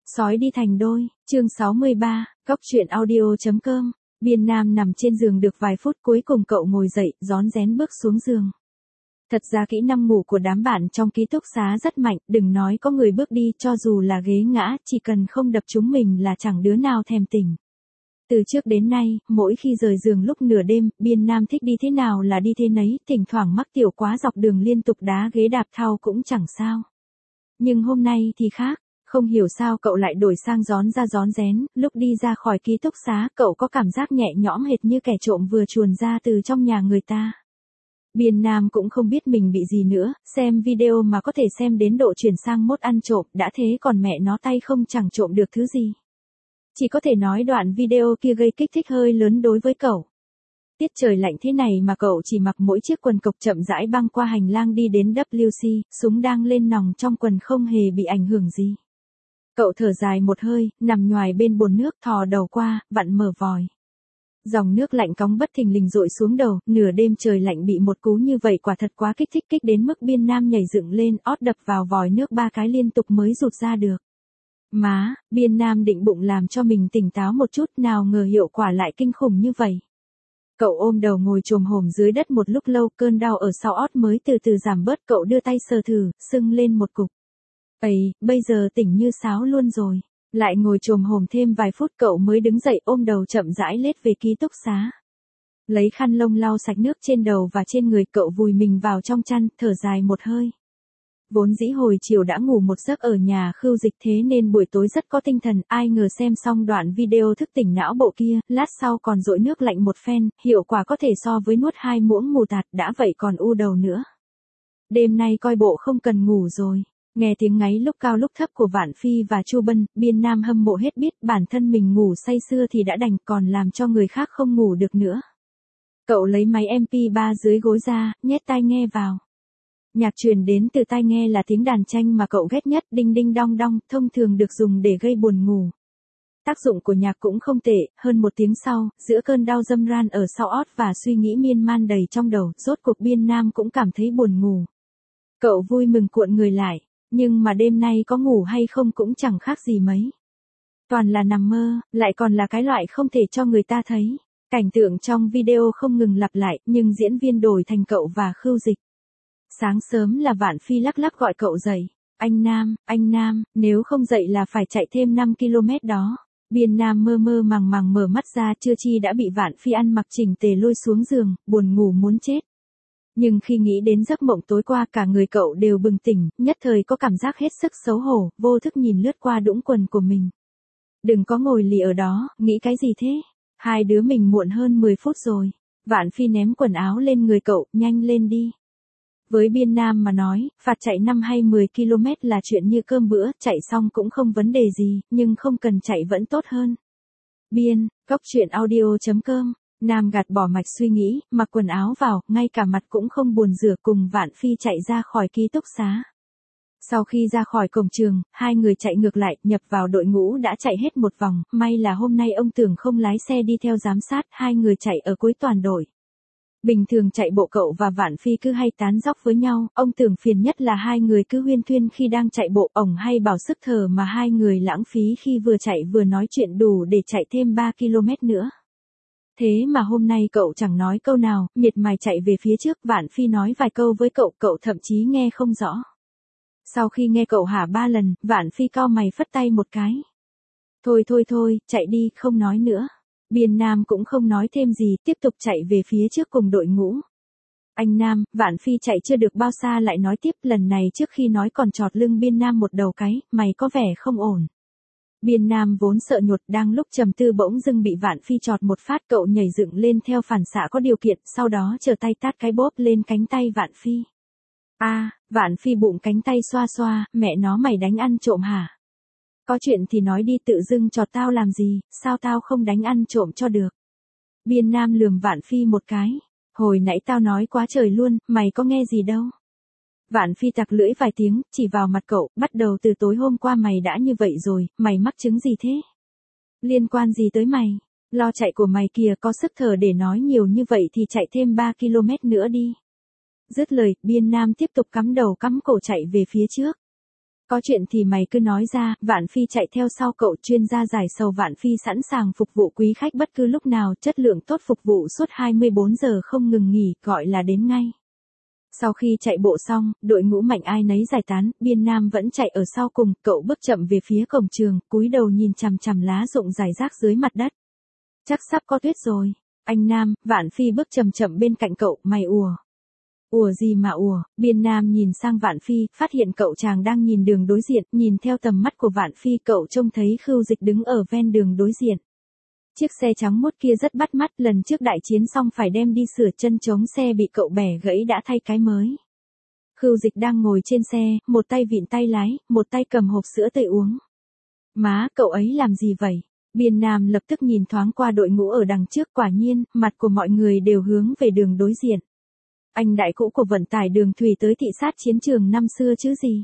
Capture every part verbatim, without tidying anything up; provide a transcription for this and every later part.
Sói đi thành đôi, chương sáu mươi ba, góc truyện audio.com, Biên Nam nằm trên giường được vài phút cuối cùng cậu ngồi dậy, rón rén bước xuống giường. Thật ra kỹ năng ngủ của đám bạn trong ký túc xá rất mạnh, đừng nói có người bước đi, cho dù là ghế ngã, chỉ cần không đập chúng mình là chẳng đứa nào thèm tỉnh. Từ trước đến nay, mỗi khi rời giường lúc nửa đêm, Biên Nam thích đi thế nào là đi thế nấy, thỉnh thoảng mắc tiểu quá dọc đường liên tục đá ghế đạp thau cũng chẳng sao. Nhưng hôm nay thì khác. Không hiểu sao cậu lại đổi sang rón ra rón rén, lúc đi ra khỏi ký túc xá cậu có cảm giác nhẹ nhõm hệt như kẻ trộm vừa chuồn ra từ trong nhà người ta. Biên Nam cũng không biết mình bị gì nữa, xem video mà có thể xem đến độ chuyển sang mốt ăn trộm, đã thế còn mẹ nó tay không chẳng trộm được thứ gì. Chỉ có thể nói đoạn video kia gây kích thích hơi lớn đối với cậu. Tiết trời lạnh thế này mà cậu chỉ mặc mỗi chiếc quần cộc chậm rãi băng qua hành lang đi đến W C, súng đang lên nòng trong quần không hề bị ảnh hưởng gì. Cậu thở dài một hơi, nằm nhoài bên bồn nước thò đầu qua, vặn mở vòi. Dòng nước lạnh cóng bất thình lình dội xuống đầu, nửa đêm trời lạnh bị một cú như vậy quả thật quá kích thích kích đến mức Biên Nam nhảy dựng lên, ót đập vào vòi nước ba cái liên tục mới rụt ra được. Má, Biên Nam định bụng làm cho mình tỉnh táo một chút, nào ngờ hiệu quả lại kinh khủng như vậy. Cậu ôm đầu ngồi chồm hổm dưới đất một lúc lâu, cơn đau ở sau ót mới từ từ giảm bớt, cậu đưa tay sờ thử, sưng lên một cục. Ây, bây giờ tỉnh như sáo luôn rồi. Lại ngồi chồm hổm thêm vài phút cậu mới đứng dậy ôm đầu chậm rãi lết về ký túc xá. Lấy khăn lông lau sạch nước trên đầu và trên người, cậu vùi mình vào trong chăn, thở dài một hơi. Vốn dĩ hồi chiều đã ngủ một giấc ở nhà Khưu Dịch thế nên buổi tối rất có tinh thần, ai ngờ xem xong đoạn video thức tỉnh não bộ kia, lát sau còn dội nước lạnh một phen, hiệu quả có thể so với nuốt hai muỗng mù tạt, đã vậy còn u đầu nữa. Đêm nay coi bộ không cần ngủ rồi. Nghe tiếng ngáy lúc cao lúc thấp của Vạn Phi và Chu Bân, Biên Nam hâm mộ hết biết, bản thân mình ngủ say sưa thì đã đành, còn làm cho người khác không ngủ được nữa. Cậu lấy máy em pê ba dưới gối ra, nhét tai nghe vào. Nhạc truyền đến từ tai nghe là tiếng đàn tranh mà cậu ghét nhất, đinh đinh đong đong, thông thường được dùng để gây buồn ngủ. Tác dụng của nhạc cũng không tệ, hơn một tiếng sau, giữa cơn đau dâm ran ở sau ót và suy nghĩ miên man đầy trong đầu, rốt cuộc Biên Nam cũng cảm thấy buồn ngủ. Cậu vui mừng cuộn người lại. Nhưng mà đêm nay có ngủ hay không cũng chẳng khác gì mấy. Toàn là nằm mơ, lại còn là cái loại không thể cho người ta thấy. Cảnh tượng trong video không ngừng lặp lại, nhưng diễn viên đổi thành cậu và Khưu Dịch. Sáng sớm là Vạn Phi lắc lắc gọi cậu dậy. Anh Nam, anh Nam, nếu không dậy là phải chạy thêm năm ki lô mét đó. Biên Nam mơ mơ màng màng mở mắt ra, chưa chi đã bị Vạn Phi ăn mặc chỉnh tề lôi xuống giường, buồn ngủ muốn chết. Nhưng khi nghĩ đến giấc mộng tối qua cả người cậu đều bừng tỉnh, nhất thời có cảm giác hết sức xấu hổ, vô thức nhìn lướt qua đũng quần của mình. Đừng có ngồi lì ở đó, nghĩ cái gì thế? Hai đứa mình muộn hơn mười phút rồi. Vạn Phi ném quần áo lên người cậu, nhanh lên đi. Với Biên Nam mà nói, phạt chạy năm hay mười ki lô mét là chuyện như cơm bữa, chạy xong cũng không vấn đề gì, nhưng không cần chạy vẫn tốt hơn. Biên, góc truyện audio.com. Nam gạt bỏ mạch suy nghĩ, mặc quần áo vào, ngay cả mặt cũng không buồn rửa, cùng Vạn Phi chạy ra khỏi ký túc xá. Sau khi ra khỏi cổng trường, hai người chạy ngược lại, nhập vào đội ngũ đã chạy hết một vòng, may là hôm nay ông Tưởng không lái xe đi theo giám sát, hai người chạy ở cuối toàn đội. Bình thường chạy bộ cậu và Vạn Phi cứ hay tán dóc với nhau, ông Tưởng phiền nhất là hai người cứ huyên thuyên khi đang chạy bộ, ổng hay bảo sức thở mà hai người lãng phí khi vừa chạy vừa nói chuyện đủ để chạy thêm ba ki lô mét nữa. Thế mà hôm nay cậu chẳng nói câu nào, miệt mài chạy về phía trước, Vạn Phi nói vài câu với cậu, cậu thậm chí nghe không rõ. Sau khi nghe cậu hả ba lần, Vạn Phi cau mày phất tay một cái. Thôi thôi thôi, chạy đi, không nói nữa. Biên Nam cũng không nói thêm gì, tiếp tục chạy về phía trước cùng đội ngũ. Anh Nam, Vạn Phi chạy chưa được bao xa lại nói tiếp, lần này trước khi nói còn chọt lưng Biên Nam một đầu cái, mày có vẻ không ổn. Biên Nam vốn sợ nhột, đang lúc trầm tư bỗng dưng bị Vạn Phi chọt một phát, cậu nhảy dựng lên theo phản xạ có điều kiện, sau đó trở tay tát cái bóp lên cánh tay Vạn Phi. A, à, Vạn Phi bụng cánh tay xoa xoa, mẹ nó mày đánh ăn trộm hả? Có chuyện thì nói đi, tự dưng chọt tao làm gì, sao tao không đánh ăn trộm cho được? Biên Nam lườm Vạn Phi một cái, hồi nãy tao nói quá trời luôn, mày có nghe gì đâu? Vạn Phi tặc lưỡi vài tiếng, chỉ vào mặt cậu, bắt đầu từ tối hôm qua mày đã như vậy rồi, mày mắc chứng gì thế? Liên quan gì tới mày? Lo chạy của mày kìa, có sức thở để nói nhiều như vậy thì chạy thêm ba ki lô mét nữa đi. Dứt lời, Biên Nam tiếp tục cắm đầu cắm cổ chạy về phía trước. Có chuyện thì mày cứ nói ra, Vạn Phi chạy theo sau cậu, chuyên gia giải sầu Vạn Phi sẵn sàng phục vụ quý khách bất cứ lúc nào, chất lượng tốt, phục vụ suốt hai mươi bốn giờ không ngừng nghỉ, gọi là đến ngay. Sau khi chạy bộ xong, đội ngũ mạnh ai nấy giải tán, Biên Nam vẫn chạy ở sau cùng, cậu bước chậm về phía cổng trường, cúi đầu nhìn chằm chằm lá rụng rải rác dưới mặt đất. Chắc sắp có tuyết rồi. Anh Nam, Vạn Phi bước chậm chậm bên cạnh cậu, mày ùa. Ùa gì mà ùa? Biên Nam nhìn sang Vạn Phi, phát hiện cậu chàng đang nhìn đường đối diện, nhìn theo tầm mắt của Vạn Phi cậu trông thấy Khưu Dịch đứng ở ven đường đối diện. Chiếc xe trắng muốt kia rất bắt mắt, lần trước đại chiến xong phải đem đi sửa, chân chống xe bị cậu bẻ gãy đã thay cái mới. Khưu Dịch đang ngồi trên xe, một tay vịn tay lái, một tay cầm hộp sữa tươi uống. Má, cậu ấy làm gì vậy? Biên Nam lập tức nhìn thoáng qua đội ngũ ở đằng trước, quả nhiên, mặt của mọi người đều hướng về đường đối diện. Anh đại cũ của vận tải đường thủy tới thị sát chiến trường năm xưa chứ gì?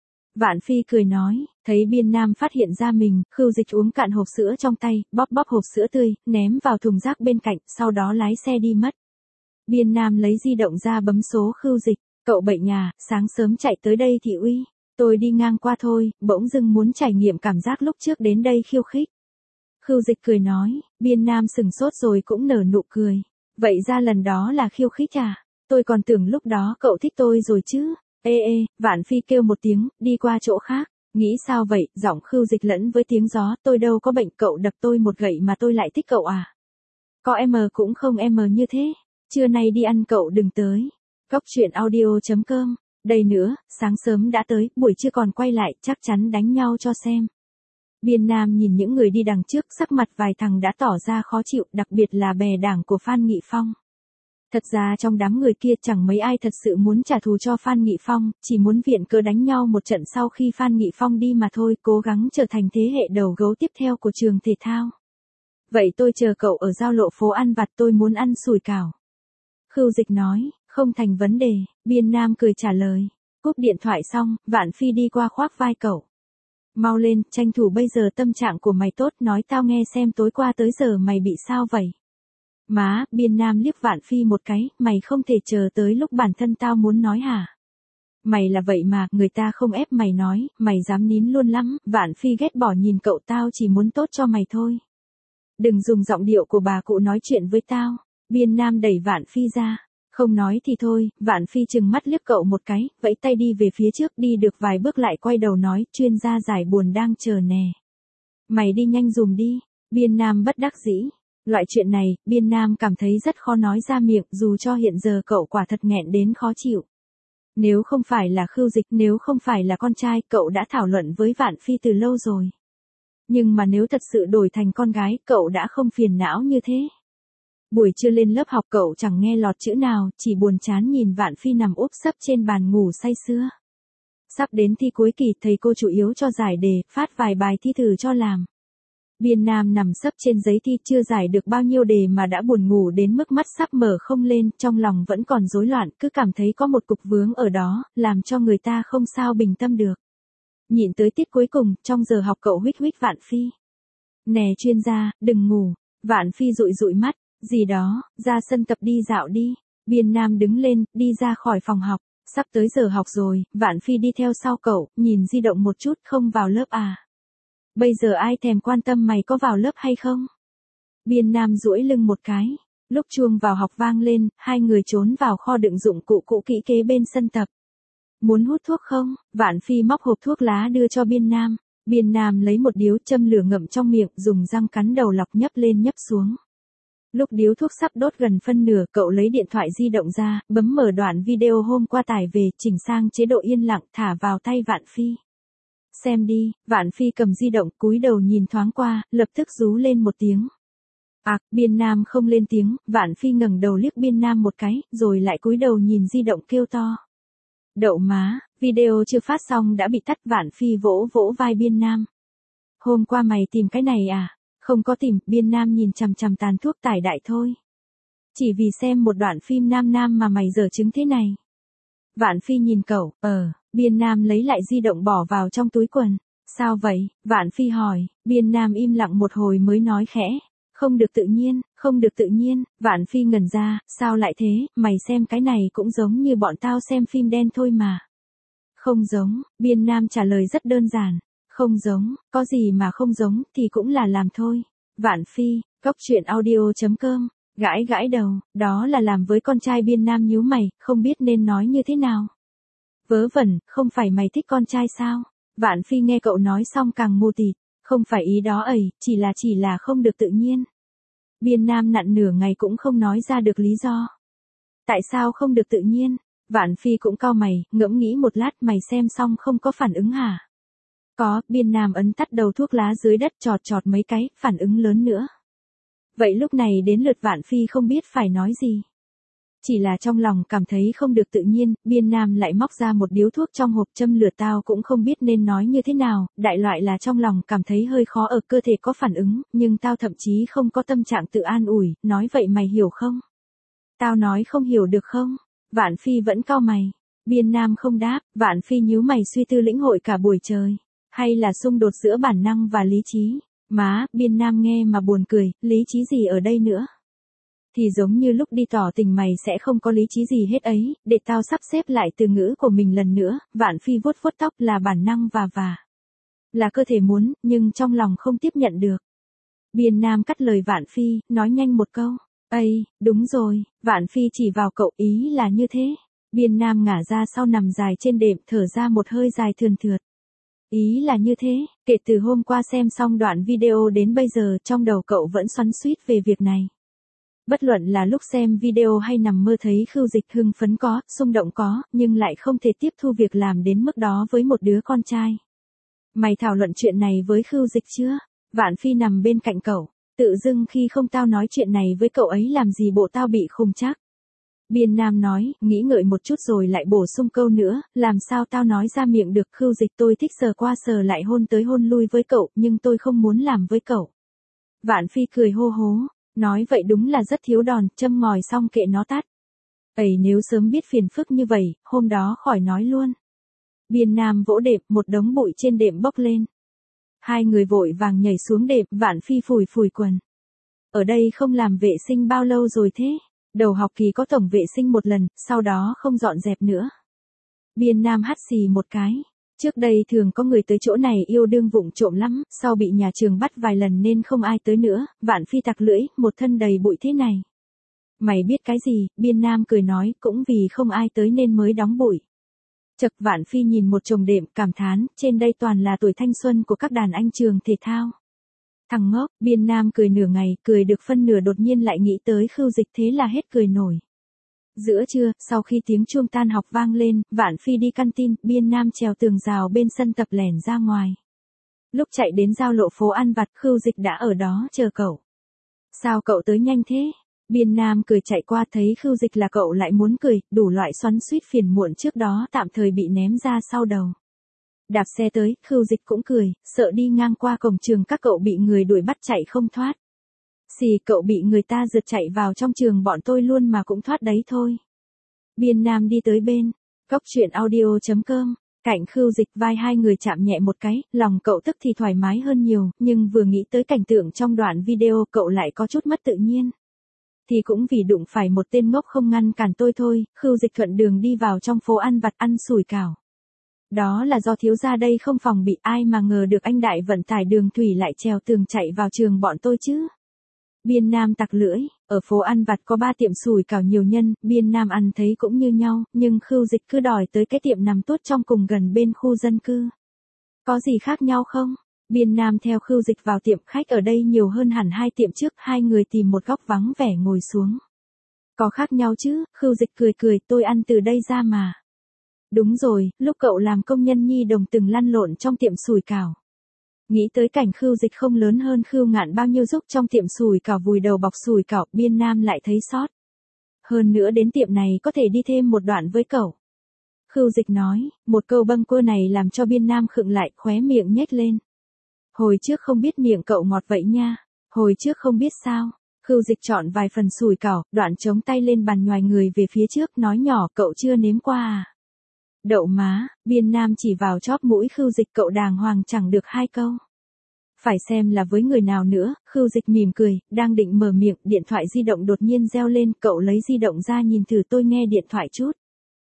Vạn Phi cười nói, thấy Biên Nam phát hiện ra mình, Khưu Dịch uống cạn hộp sữa trong tay, bóp bóp hộp sữa tươi, ném vào thùng rác bên cạnh, sau đó lái xe đi mất. Biên Nam lấy di động ra bấm số Khưu Dịch, cậu bệnh nhà, sáng sớm chạy tới đây thì uy, tôi đi ngang qua thôi, bỗng dưng muốn trải nghiệm cảm giác lúc trước đến đây khiêu khích. Khưu Dịch cười nói, Biên Nam sừng sốt rồi cũng nở nụ cười, vậy ra lần đó là khiêu khích à? Tôi còn tưởng lúc đó cậu thích tôi rồi chứ. Ê ê, Vạn Phi kêu một tiếng, đi qua chỗ khác. Nghĩ sao vậy, giọng Khưu Dịch lẫn với tiếng gió, tôi đâu có bệnh, cậu đập tôi một gậy mà tôi lại thích cậu à? Có em cũng không em như thế. Trưa nay đi ăn cậu đừng tới. Góc truyện audio chấm com. Đây nữa, sáng sớm đã tới, buổi trưa còn quay lại, chắc chắn đánh nhau cho xem. Biên Nam nhìn những người đi đằng trước, sắc mặt vài thằng đã tỏ ra khó chịu, đặc biệt là bè đảng của Phan Nghị Phong. Thật ra trong đám người kia chẳng mấy ai thật sự muốn trả thù cho Phan Nghị Phong, chỉ muốn viện cớ đánh nhau một trận sau khi Phan Nghị Phong đi mà thôi, cố gắng trở thành thế hệ đầu gấu tiếp theo của trường thể thao. Vậy tôi chờ cậu ở giao lộ phố ăn vặt, tôi muốn ăn sủi cảo. Khưu Dịch nói, không thành vấn đề, Biên Nam cười trả lời. Cúp điện thoại xong, Vạn Phi đi qua khoác vai cậu. Mau lên, tranh thủ bây giờ tâm trạng của mày tốt, nói tao nghe xem tối qua tới giờ mày bị sao vậy? Má, Biên Nam liếc Vạn Phi một cái, mày không thể chờ tới lúc bản thân tao muốn nói hả? Mày là vậy mà, người ta không ép mày nói, mày dám nín luôn lắm, Vạn Phi ghét bỏ nhìn cậu, tao chỉ muốn tốt cho mày thôi. Đừng dùng giọng điệu của bà cụ nói chuyện với tao. Biên Nam đẩy Vạn Phi ra. Không nói thì thôi, Vạn Phi trừng mắt liếc cậu một cái, vẫy tay đi về phía trước, đi được vài bước lại quay đầu nói, chuyên gia giải buồn đang chờ nè. Mày đi nhanh dùm đi. Biên Nam bất đắc dĩ. Loại chuyện này, Biên Nam cảm thấy rất khó nói ra miệng, dù cho hiện giờ cậu quả thật nghẹn đến khó chịu. Nếu không phải là Khưu Dịch, nếu không phải là con trai, cậu đã thảo luận với Vạn Phi từ lâu rồi. Nhưng mà nếu thật sự đổi thành con gái, cậu đã không phiền não như thế. Buổi trưa lên lớp học cậu chẳng nghe lọt chữ nào, chỉ buồn chán nhìn Vạn Phi nằm úp sấp trên bàn ngủ say sưa. Sắp đến thi cuối kỳ, thầy cô chủ yếu cho giải đề, phát vài bài thi thử cho làm. Biên Nam nằm sấp trên giấy thi, chưa giải được bao nhiêu đề mà đã buồn ngủ đến mức mắt sắp mở không lên, trong lòng vẫn còn rối loạn, cứ cảm thấy có một cục vướng ở đó, làm cho người ta không sao bình tâm được. Nhịn tới tiết cuối cùng, trong giờ học cậu huých huých Vạn Phi. Nè chuyên gia, đừng ngủ. Vạn Phi dụi dụi mắt, gì đó, ra sân tập đi dạo đi. Biên Nam đứng lên, đi ra khỏi phòng học. Sắp tới giờ học rồi, Vạn Phi đi theo sau cậu, nhìn di động một chút, không vào lớp à? Bây giờ ai thèm quan tâm mày có vào lớp hay không? Biên Nam duỗi lưng một cái. Lúc chuông vào học vang lên, hai người trốn vào kho đựng dụng cụ cũ kỹ kế bên sân tập. Muốn hút thuốc không? Vạn Phi móc hộp thuốc lá đưa cho Biên Nam. Biên Nam lấy một điếu châm lửa ngậm trong miệng, dùng răng cắn đầu lọc nhấp lên nhấp xuống. Lúc điếu thuốc sắp đốt gần phân nửa, cậu lấy điện thoại di động ra, bấm mở đoạn video hôm qua tải về, chỉnh sang chế độ yên lặng, thả vào tay Vạn Phi. Xem đi. Vạn Phi cầm di động, cúi đầu nhìn thoáng qua, lập tức rú lên một tiếng. À, Biên Nam không lên tiếng, Vạn Phi ngẩng đầu liếc Biên Nam một cái, rồi lại cúi đầu nhìn di động kêu to. Đậu má, video chưa phát xong đã bị tắt. Vạn Phi vỗ vỗ vai Biên Nam. Hôm qua mày tìm cái này à? Không có tìm. Biên Nam nhìn chằm chằm tàn thuốc tải đại thôi. Chỉ vì xem một đoạn phim nam nam mà mày dở chứng thế này. Vạn Phi nhìn cậu, ờ, Biên Nam lấy lại di động bỏ vào trong túi quần. Sao vậy? Vạn Phi hỏi. Biên Nam im lặng một hồi mới nói khẽ. Không được tự nhiên, không được tự nhiên. Vạn Phi ngẩn ra, sao lại thế, mày xem cái này cũng giống như bọn tao xem phim đen thôi mà. Không giống, Biên Nam trả lời rất đơn giản. Không giống, có gì mà không giống thì cũng là làm thôi. Vạn Phi, Cóc Truyện Audio chấm com, gãi gãi đầu, đó là làm với con trai Biên Nam nhíu mày, không biết nên nói như thế nào. Vớ vẩn, không phải mày thích con trai sao? Vạn Phi nghe cậu nói xong càng mù tịt, không phải ý đó ẩy, chỉ là chỉ là không được tự nhiên. Biên Nam nặn nửa ngày cũng không nói ra được lý do. Tại sao không được tự nhiên? Vạn Phi cũng cau mày, ngẫm nghĩ một lát, mày xem xong không có phản ứng hả? Có, Biên Nam ấn tắt đầu thuốc lá dưới đất chọt chọt mấy cái, phản ứng lớn nữa. Vậy lúc này đến lượt Vạn Phi không biết phải nói gì. Chỉ là trong lòng cảm thấy không được tự nhiên, Biên Nam lại móc ra một điếu thuốc trong hộp châm lửa, tao cũng không biết nên nói như thế nào, đại loại là trong lòng cảm thấy hơi khó ở, cơ thể có phản ứng, nhưng tao thậm chí không có tâm trạng tự an ủi, nói vậy mày hiểu không? Tao nói không hiểu được không? Vạn Phi vẫn cau mày. Biên Nam không đáp, Vạn Phi nhíu mày suy tư lĩnh hội cả buổi trời. Hay là xung đột giữa bản năng và lý trí? Má, Biên Nam nghe mà buồn cười, lý trí gì ở đây nữa? Thì giống như lúc đi tỏ tình mày sẽ không có lý trí gì hết ấy, để tao sắp xếp lại từ ngữ của mình lần nữa. Vạn Phi vuốt vuốt tóc, là bản năng và và. Là cơ thể muốn, nhưng trong lòng không tiếp nhận được. Biên Nam cắt lời Vạn Phi, nói nhanh một câu. Ây, đúng rồi, Vạn Phi chỉ vào cậu, ý là như thế. Biên Nam ngả ra sau nằm dài trên đệm, thở ra một hơi dài thườn thượt. Ý là như thế, kể từ hôm qua xem xong đoạn video đến bây giờ trong đầu cậu vẫn xoắn xuýt về việc này. Bất luận là lúc xem video hay nằm mơ thấy Khưu Dịch hưng phấn có, xung động có, nhưng lại không thể tiếp thu việc làm đến mức đó với một đứa con trai. Mày thảo luận chuyện này với Khưu Dịch chưa? Vạn Phi nằm bên cạnh cậu, tự dưng khi không tao nói chuyện này với cậu ấy làm gì bộ tao bị khùng chắc. Biên Nam nói, nghĩ ngợi một chút rồi lại bổ sung câu nữa, làm sao tao nói ra miệng được. Khưu Dịch, tôi thích sờ qua sờ lại hôn tới hôn lui với cậu, nhưng tôi không muốn làm với cậu. Vạn Phi cười hô hố, nói vậy đúng là rất thiếu đòn, châm ngòi xong kệ nó tắt. Ây, nếu sớm biết phiền phức như vậy, hôm đó khỏi nói luôn. Biên Nam vỗ đệm, một đống bụi trên đệm bốc lên. Hai người vội vàng nhảy xuống đệm, Vạn Phi phủi phủi quần. Ở đây không làm vệ sinh bao lâu rồi thế? Đầu học kỳ có tổng vệ sinh một lần, sau đó không dọn dẹp nữa. Biên Nam hắt xì một cái. Trước đây thường có người tới chỗ này yêu đương vụng trộm lắm, sau bị nhà trường bắt vài lần nên không ai tới nữa. Vạn Phi tặc lưỡi, một thân đầy bụi thế này. Mày biết cái gì? Biên Nam cười nói, cũng vì không ai tới nên mới đóng bụi. Chật, Vạn Phi nhìn một chồng đệm, cảm thán, trên đây toàn là tuổi thanh xuân của các đàn anh trường thể thao. Thằng ngốc, Biên Nam cười nửa ngày, cười được phân nửa đột nhiên lại nghĩ tới Khưu Dịch, thế là hết cười nổi. Giữa trưa, sau khi tiếng chuông tan học vang lên, Vạn Phi đi căn tin, Biên Nam trèo tường rào bên sân tập lẻn ra ngoài. Lúc chạy đến giao lộ phố ăn vặt, Khưu Dịch đã ở đó chờ cậu. Sao cậu tới nhanh thế? Biên Nam cười chạy qua, thấy Khưu Dịch là cậu lại muốn cười, đủ loại xoắn xuýt phiền muộn trước đó tạm thời bị ném ra sau đầu. Đạp xe tới, Khưu Dịch cũng cười, sợ đi ngang qua cổng trường các cậu bị người đuổi bắt chạy không thoát. Xì, cậu bị người ta rượt chạy vào trong trường bọn tôi luôn mà cũng thoát đấy thôi. Biên Nam đi tới bên, Cóc Truyện Audio chấm com, cạnh Khưu Dịch, vai hai người chạm nhẹ một cái, lòng cậu tức thì thoải mái hơn nhiều, nhưng vừa nghĩ tới cảnh tượng trong đoạn video cậu lại có chút mất tự nhiên. Thì cũng vì đụng phải một tên ngốc không ngăn cản tôi thôi. Khưu Dịch thuận đường đi vào trong phố ăn vặt ăn sủi cảo. Đó là do thiếu gia đây không phòng bị, ai mà ngờ được anh đại vận tải đường thủy lại trèo tường chạy vào trường bọn tôi chứ. Biên Nam tặc lưỡi, ở phố ăn vặt có ba tiệm sủi cảo nhiều nhân, Biên Nam ăn thấy cũng như nhau, nhưng Khưu Dịch cứ đòi tới cái tiệm nằm tốt trong cùng gần bên khu dân cư. Có gì khác nhau không? Biên Nam theo Khưu Dịch vào tiệm, khách ở đây nhiều hơn hẳn hai tiệm trước, hai người tìm một góc vắng vẻ ngồi xuống. Có khác nhau chứ, Khưu Dịch cười cười, tôi ăn từ đây ra mà. Đúng rồi, lúc cậu làm công nhân nhi đồng từng lăn lộn trong tiệm sủi cảo. Nghĩ tới cảnh Khưu Dịch không lớn hơn Khưu Ngạn bao nhiêu giúp trong tiệm sủi cảo vùi đầu bọc sủi cảo, Biên Nam lại thấy xót. Hơn nữa đến tiệm này có thể đi thêm một đoạn với cậu. Khưu Dịch nói, một câu bâng quơ này làm cho Biên Nam khựng lại, khóe miệng nhếch lên. Hồi trước không biết miệng cậu ngọt vậy nha. Hồi trước không biết sao. Khưu Dịch chọn vài phần sủi cảo, đoạn chống tay lên bàn nhoài người về phía trước, nói nhỏ, cậu chưa nếm qua à? Đậu má, Biên Nam chỉ vào chóp mũi Khưu Dịch, cậu đàng hoàng chẳng được hai câu. Phải xem là với người nào nữa. Khưu Dịch mỉm cười, đang định mở miệng, điện thoại di động đột nhiên reo lên, cậu lấy di động ra nhìn thử, tôi nghe điện thoại chút.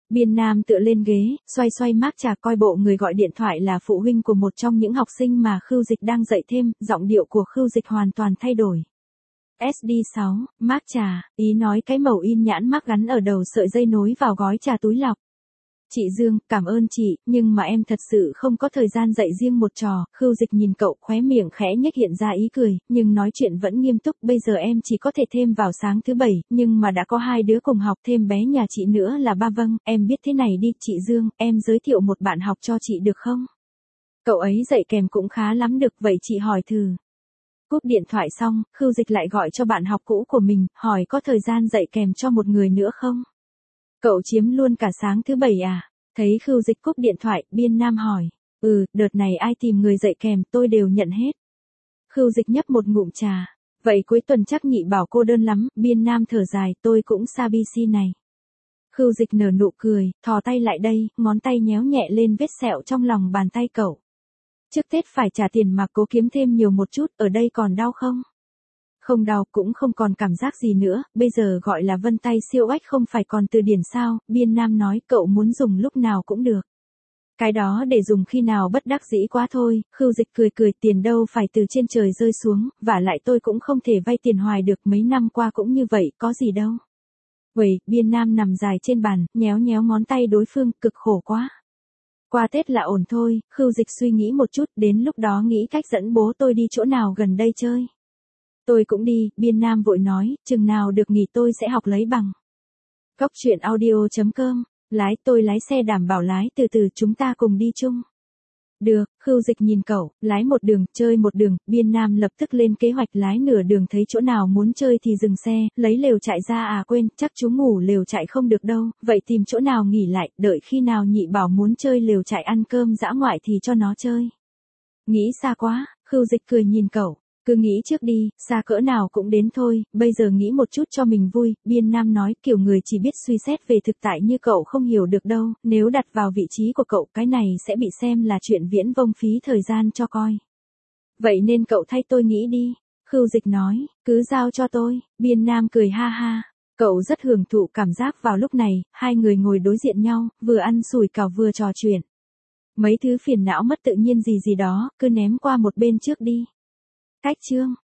Biên Nam tựa lên ghế, xoay xoay mác trà coi bộ người gọi điện thoại là phụ huynh của một trong những học sinh mà Khưu Dịch đang dạy thêm, giọng điệu của Khưu Dịch hoàn toàn thay đổi. ét đê sáu, mác trà, ý nói cái màu in nhãn mác gắn ở đầu sợi dây nối vào gói trà túi lọc. Chị Dương, cảm ơn chị, nhưng mà em thật sự không có thời gian dạy riêng một trò. Khưu Dịch nhìn cậu, khóe miệng khẽ nhếch hiện ra ý cười, nhưng nói chuyện vẫn nghiêm túc. Bây giờ em chỉ có thể thêm vào sáng thứ bảy, nhưng mà đã có hai đứa cùng học, thêm bé nhà chị nữa là ba. Vâng, em biết thế này đi, chị Dương, em giới thiệu một bạn học cho chị được không? Cậu ấy dạy kèm cũng khá lắm được, vậy chị hỏi thử. Cúp điện thoại xong, Khưu Dịch lại gọi cho bạn học cũ của mình, hỏi có thời gian dạy kèm cho một người nữa không? Cậu chiếm luôn cả sáng thứ bảy à? Thấy Khưu Dịch cúp điện thoại, Biên Nam hỏi. Ừ, đợt này ai tìm người dạy kèm tôi đều nhận hết. Khưu Dịch nhấp một ngụm trà. Vậy cuối tuần chắc nhị bảo cô đơn lắm, Biên Nam thở dài, tôi cũng xa bê xê này. Khưu Dịch nở nụ cười, thò tay lại đây, ngón tay nhéo nhẹ lên vết sẹo trong lòng bàn tay cậu. Trước Tết phải trả tiền mà cố kiếm thêm nhiều một chút, ở đây còn đau không? Không đau, cũng không còn cảm giác gì nữa, bây giờ gọi là vân tay siêu oách không phải còn từ điển sao? Biên Nam nói cậu muốn dùng lúc nào cũng được. Cái đó để dùng khi nào bất đắc dĩ quá thôi. Khưu Dịch cười cười, tiền đâu phải từ trên trời rơi xuống, vả lại tôi cũng không thể vay tiền hoài được, mấy năm qua cũng như vậy, có gì đâu. Uầy, Biên Nam nằm dài trên bàn, nhéo nhéo ngón tay đối phương, cực khổ quá. Qua Tết là ổn thôi. Khưu Dịch suy nghĩ một chút, đến lúc đó nghĩ cách dẫn bố tôi đi chỗ nào gần đây chơi. Tôi cũng đi, Biên Nam vội nói, chừng nào được nghỉ tôi sẽ học lấy bằng. Góc truyện audio chấm com, lái tôi lái xe đảm bảo lái từ từ, chúng ta cùng đi chung. Được, Khưu Dịch nhìn cậu, lái một đường, chơi một đường. Biên Nam lập tức lên kế hoạch, lái nửa đường thấy chỗ nào muốn chơi thì dừng xe, lấy lều trại ra. À quên, chắc chú ngủ lều trại không được đâu, vậy tìm chỗ nào nghỉ lại, đợi khi nào nhị bảo muốn chơi lều trại ăn cơm dã ngoại thì cho nó chơi. Nghĩ xa quá. Khưu Dịch cười nhìn cậu. Cứ nghĩ trước đi, xa cỡ nào cũng đến thôi, bây giờ nghĩ một chút cho mình vui. Biên Nam nói, kiểu người chỉ biết suy xét về thực tại như cậu không hiểu được đâu, nếu đặt vào vị trí của cậu cái này sẽ bị xem là chuyện viễn vông, phí thời gian cho coi. Vậy nên cậu thay tôi nghĩ đi. Khưu Dịch nói, cứ giao cho tôi. Biên Nam cười ha ha. Cậu rất hưởng thụ cảm giác vào lúc này, hai người ngồi đối diện nhau, vừa ăn sủi cảo vừa trò chuyện. Mấy thứ phiền não mất tự nhiên gì gì đó, cứ ném qua một bên trước đi. Cách chương